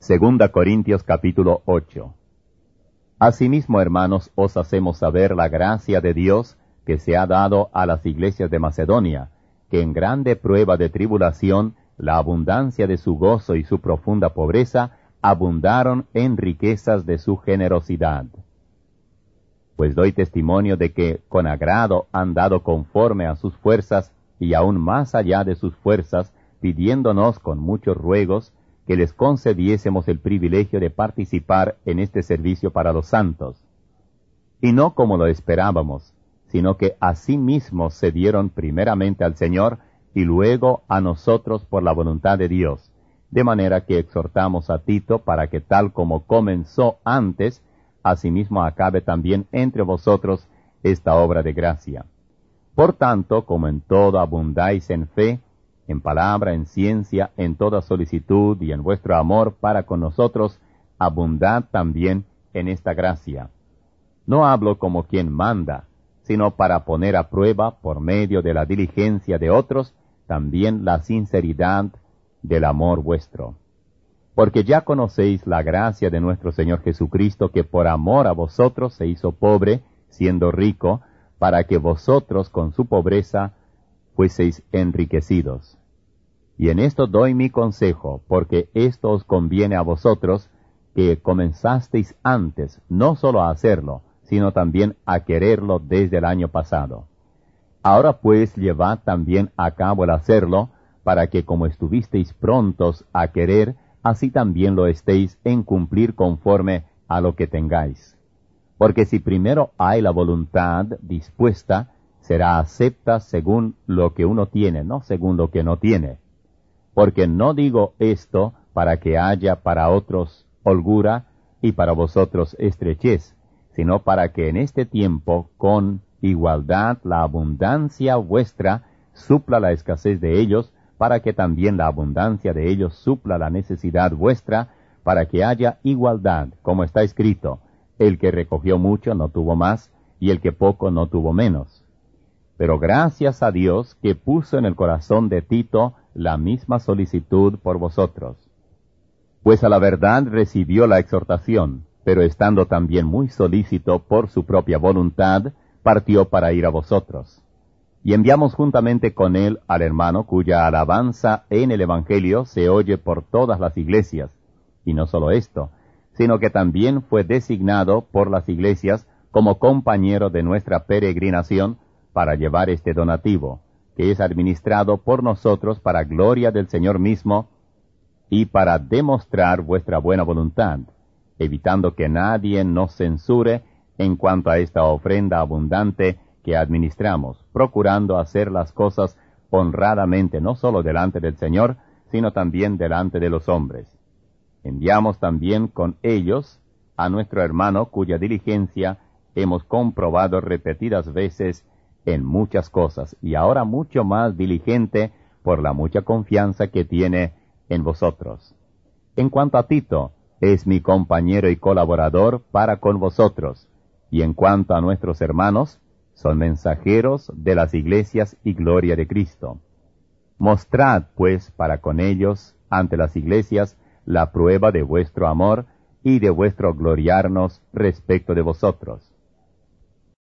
Segunda Corintios capítulo 8. Asimismo, hermanos, os hacemos saber la gracia de Dios que se ha dado a las iglesias de Macedonia, que en grande prueba de tribulación, la abundancia de su gozo y su profunda pobreza abundaron en riquezas de su generosidad. Pues doy testimonio de que con agrado han dado conforme a sus fuerzas y aún más allá de sus fuerzas, pidiéndonos con muchos ruegos que les concediésemos el privilegio de participar en este servicio para los santos. Y no como lo esperábamos, sino que a sí mismos se dieron primeramente al Señor y luego a nosotros por la voluntad de Dios, de manera que exhortamos a Tito para que tal como comenzó antes, asimismo acabe también entre vosotros esta obra de gracia. Por tanto, como en todo abundáis en fe, en palabra, en ciencia, en toda solicitud y en vuestro amor para con nosotros, abundad también en esta gracia. No hablo como quien manda, sino para poner a prueba, por medio de la diligencia de otros, también la sinceridad del amor vuestro. Porque ya conocéis la gracia de nuestro Señor Jesucristo, que por amor a vosotros se hizo pobre, siendo rico, para que vosotros con su pobreza fueseis enriquecidos. Y en esto doy mi consejo, porque esto os conviene a vosotros, que comenzasteis antes, no solo a hacerlo, sino también a quererlo desde el año pasado. Ahora pues llevad también a cabo el hacerlo, para que como estuvisteis prontos a querer, así también lo estéis en cumplir conforme a lo que tengáis. Porque si primero hay la voluntad dispuesta, será acepta según lo que uno tiene, no según lo que no tiene. Porque no digo esto para que haya para otros holgura y para vosotros estrechez, sino para que en este tiempo, con igualdad, la abundancia vuestra supla la escasez de ellos, para que también la abundancia de ellos supla la necesidad vuestra, para que haya igualdad, como está escrito, el que recogió mucho no tuvo más, y el que poco no tuvo menos. Pero gracias a Dios que puso en el corazón de Tito la misma solicitud por vosotros. Pues a la verdad recibió la exhortación, pero estando también muy solícito por su propia voluntad, partió para ir a vosotros. Y enviamos juntamente con él al hermano cuya alabanza en el Evangelio se oye por todas las iglesias. Y no solo esto, sino que también fue designado por las iglesias como compañero de nuestra peregrinación para llevar este donativo, que es administrado por nosotros para gloria del Señor mismo y para demostrar vuestra buena voluntad, evitando que nadie nos censure en cuanto a esta ofrenda abundante que administramos, procurando hacer las cosas honradamente, no solo delante del Señor, sino también delante de los hombres. Enviamos también con ellos a nuestro hermano cuya diligencia hemos comprobado repetidas veces en muchas cosas, y ahora mucho más diligente por la mucha confianza que tiene en vosotros. En cuanto a Tito, es mi compañero y colaborador para con vosotros, y en cuanto a nuestros hermanos, son mensajeros de las iglesias y gloria de Cristo. Mostrad, pues, para con ellos, ante las iglesias, la prueba de vuestro amor y de vuestro gloriarnos respecto de vosotros.